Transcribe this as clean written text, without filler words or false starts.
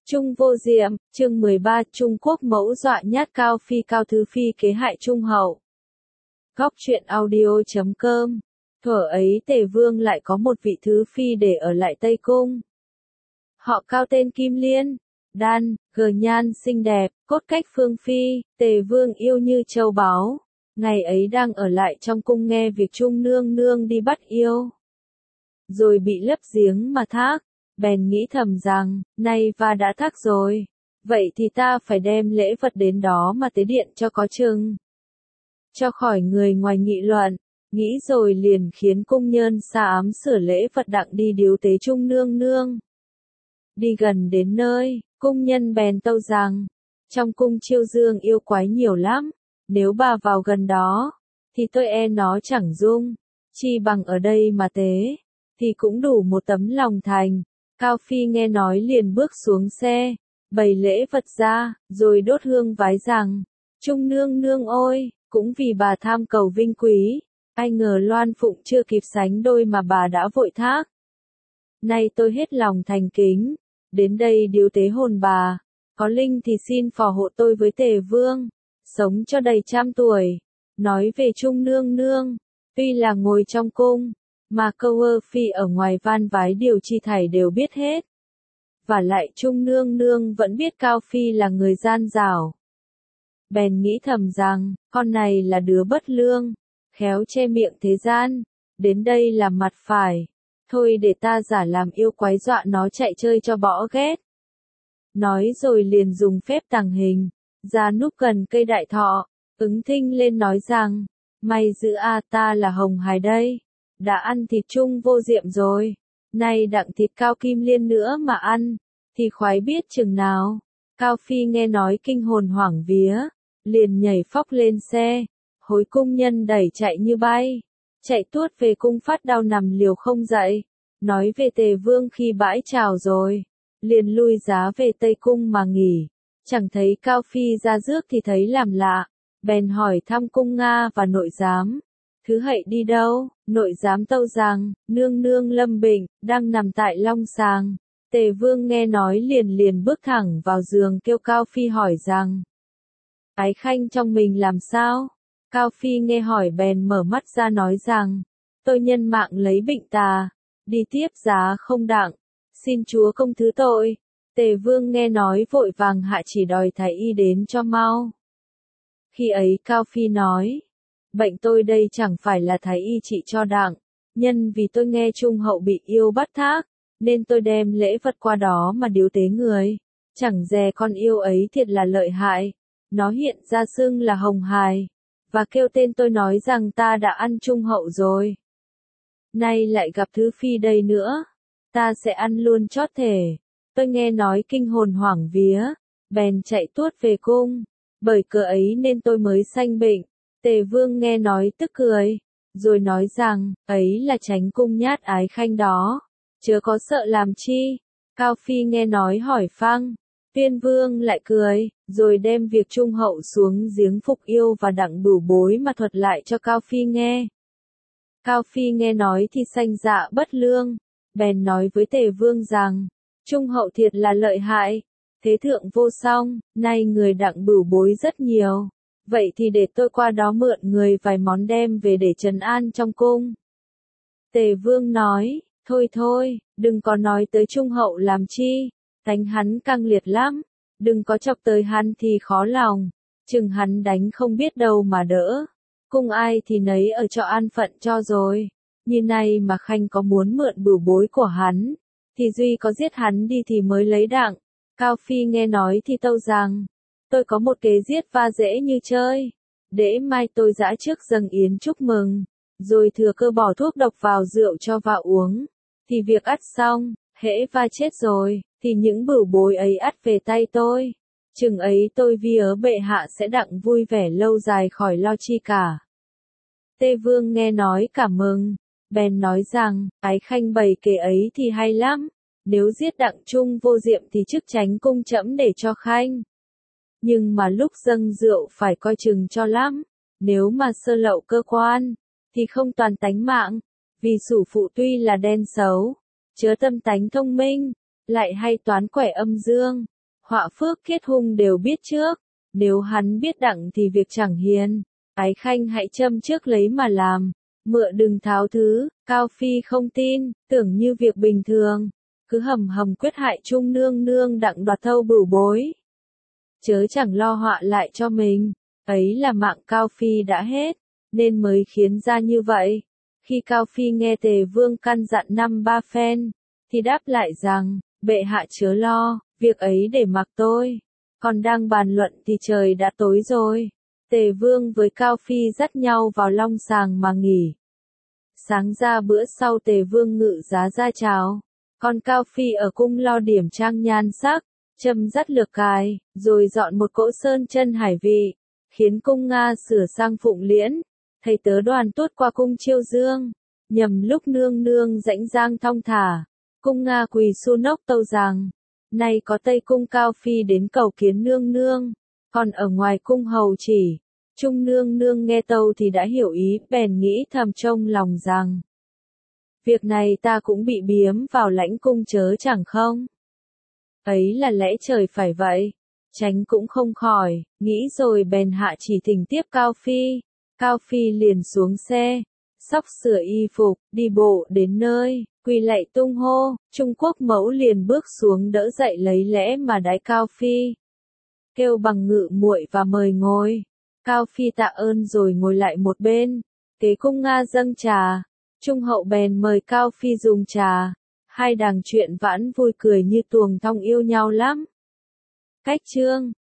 Trung Vô Diệm, chương 13, Trung Quốc mẫu dọa nhát Cao Phi, Cao Thứ Phi kế hại Trung Hậu. Góc truyện audio.com. Thuở ấy Tề Vương lại có một vị Thứ Phi để ở lại Tây Cung. Họ Cao tên Kim Liên, đan, gờ nhan xinh đẹp, cốt cách phương phi, Tề Vương yêu như châu báu. Ngày ấy đang ở lại trong cung nghe việc Trung nương nương đi bắt yêu. Rồi bị lấp giếng mà thác. Bèn nghĩ thầm rằng, nay và đã thác rồi, vậy thì ta phải đem lễ vật đến đó mà tế điện cho có chừng. Cho khỏi người ngoài nghị luận, nghĩ rồi liền khiến cung nhân xa ám sửa lễ vật đặng đi điếu tế Trung nương nương. Đi gần đến nơi, cung nhân bèn tâu rằng, trong cung chiêu dương yêu quái nhiều lắm, nếu bà vào gần đó, thì tôi e nó chẳng dung, chi bằng ở đây mà tế, thì cũng đủ một tấm lòng thành. Cao Phi nghe nói liền bước xuống xe, bày lễ vật ra, rồi đốt hương vái rằng, Trung nương nương ôi, cũng vì bà tham cầu vinh quý, ai ngờ Loan Phụng chưa kịp sánh đôi mà bà đã vội thác. Nay tôi hết lòng thành kính, đến đây điếu tế hồn bà, có linh thì xin phò hộ tôi với Tề Vương, sống cho đầy 100 tuổi. Nói về Trung nương nương, tuy là ngồi trong cung, mà câu phi ở ngoài van vái điều chi thảy đều biết hết. Và lại Trung nương nương vẫn biết Cao Phi là người gian dảo. Bèn nghĩ thầm rằng, con này là đứa bất lương, khéo che miệng thế gian, đến đây làm mặt phải. Thôi để ta giả làm yêu quái dọa nó chạy chơi cho bỏ ghét. Nói rồi liền dùng phép tàng hình, ra núp gần cây đại thọ, ứng thinh lên nói rằng, mày giữ ta là Hồng Hải đây. Đã ăn thịt Trung Vô Diệm rồi, nay đặng thịt Cao Kim Liên nữa mà ăn, thì khoái biết chừng nào. Cao Phi nghe nói kinh hồn hoảng vía, liền nhảy phóc lên xe, hối cung nhân đẩy chạy như bay, chạy tuốt về cung phát đau nằm liều không dậy, nói về Tề Vương khi bãi chào rồi, liền lui giá về Tây Cung mà nghỉ, chẳng thấy Cao Phi ra rước thì thấy làm lạ, bèn hỏi thăm cung Nga và nội giám. Thứ Hậy đi đâu? Nội giám tâu rằng, nương nương lâm bệnh, đang nằm tại Long Sàng. Tề Vương nghe nói liền bước thẳng vào giường kêu Cao Phi hỏi rằng, ái khanh trong mình làm sao? Cao Phi nghe hỏi bèn mở mắt ra nói rằng, tôi nhân mạng lấy bệnh tà, đi tiếp giá không đặng, xin chúa công thứ tội. Tề Vương nghe nói vội vàng hạ chỉ đòi thái y đến cho mau. Khi ấy Cao Phi nói, bệnh tôi đây chẳng phải là thái y trị cho đặng, nhân vì tôi nghe Trung Hậu bị yêu bắt thác, nên tôi đem lễ vật qua đó mà điếu tế người, chẳng dè con yêu ấy thiệt là lợi hại, nó hiện ra xưng là Hồng Hải, và kêu tên tôi nói rằng ta đã ăn Trung Hậu rồi. Nay lại gặp Thứ Phi đây nữa, ta sẽ ăn luôn chót thể. Tôi nghe nói kinh hồn hoảng vía, bèn chạy tuốt về cung, bởi cớ ấy nên tôi mới sanh bệnh. Tề Vương nghe nói tức cười, rồi nói rằng, ấy là Chánh cung nhát ái khanh đó, chớ có sợ làm chi. Cao Phi nghe nói hỏi phăng, Tuyên Vương lại cười, rồi đem việc Trung Hậu xuống giếng phục yêu và đặng bửu bối mà thuật lại cho Cao Phi nghe. Cao Phi nghe nói thì sanh dạ bất lương, bèn nói với Tề Vương rằng, Trung Hậu thiệt là lợi hại, thế thượng vô song, nay người đặng bửu bối rất nhiều. Vậy thì để tôi qua đó mượn người vài món đem về để trấn an trong cung. Tề Vương nói, thôi, đừng có nói tới Trung Hậu làm chi, tánh hắn căng liệt lắm, đừng có chọc tới hắn thì khó lòng, chừng hắn đánh không biết đâu mà đỡ, cung ai thì nấy ở cho an phận cho rồi, như này mà khanh có muốn mượn bửu bối của hắn, thì duy có giết hắn đi thì mới lấy đặng. Cao Phi nghe nói thì tâu rằng, tôi có một kế giết va dễ như chơi, để mai tôi dã trước dâng yến chúc mừng, rồi thừa cơ bỏ thuốc độc vào rượu cho vào uống, thì việc ắt xong, hễ va chết rồi, thì những bửu bối ấy ắt về tay tôi, chừng ấy tôi vía bệ hạ sẽ đặng vui vẻ lâu dài khỏi lo chi cả. Tề Vương nghe nói cảm mừng, bèn nói rằng, ái khanh bày kế ấy thì hay lắm, nếu giết đặng Trung Vô Diệm thì chức Chánh cung trẫm để cho khanh. Nhưng mà lúc dâng rượu phải coi chừng cho lắm, nếu mà sơ lậu cơ quan, thì không toàn tánh mạng, vì sủ phụ tuy là đen xấu, chớ tâm tánh thông minh, lại hay toán quẻ âm dương, Họa phước kết hung đều biết trước, nếu hắn biết đặng thì việc chẳng hiền. Ái khanh hãy châm trước lấy mà làm, mựa đừng tháo thứ. Cao Phi không tin, tưởng như việc bình thường, cứ hầm hầm quyết hại Trung nương nương đặng đoạt thâu bửu bối. Chớ chẳng lo họa lại cho mình, ấy là mạng Cao Phi đã hết, nên mới khiến ra như vậy. Khi Cao Phi nghe Tề Vương căn dặn 5-3 phen, thì đáp lại rằng, bệ hạ chớ lo, việc ấy để mặc tôi. Còn đang bàn luận thì trời đã tối rồi. Tề Vương với Cao Phi dắt nhau vào long sàng mà nghỉ. Sáng ra bữa sau Tề Vương ngự giá ra chào, còn Cao Phi ở cung lo điểm trang nhan sắc, châm dắt lược cài, rồi dọn một cỗ sơn chân hải vị, khiến cung Nga sửa sang phụng liễn, thầy tớ đoàn tuốt qua cung Chiêu Dương, nhầm lúc nương nương rãnh giang thong thả, cung Nga quỳ su nốc tâu rằng, nay có Tây cung Cao Phi đến cầu kiến nương nương, còn ở ngoài cung hầu chỉ. Trung nương nương nghe tâu thì đã hiểu ý, bèn nghĩ thầm trong lòng rằng, việc này ta cũng bị biếm vào lãnh cung chớ chẳng không. Ấy là lẽ trời phải vậy, tránh cũng không khỏi, nghĩ rồi bèn hạ chỉ thỉnh tiếp Cao Phi. Cao Phi liền xuống xe, xóc sửa y phục, đi bộ đến nơi, quỳ lạy tung hô. Trung Quốc mẫu liền bước xuống đỡ dậy lấy lẽ mà đái Cao Phi, kêu bằng ngự muội và mời ngồi. Cao Phi tạ ơn rồi ngồi lại một bên, kế cung Nga dâng trà, Trung hậu bèn mời Cao Phi dùng trà, hai đàng chuyện vãn vui cười như tuồng thong yêu nhau lắm. Cách chương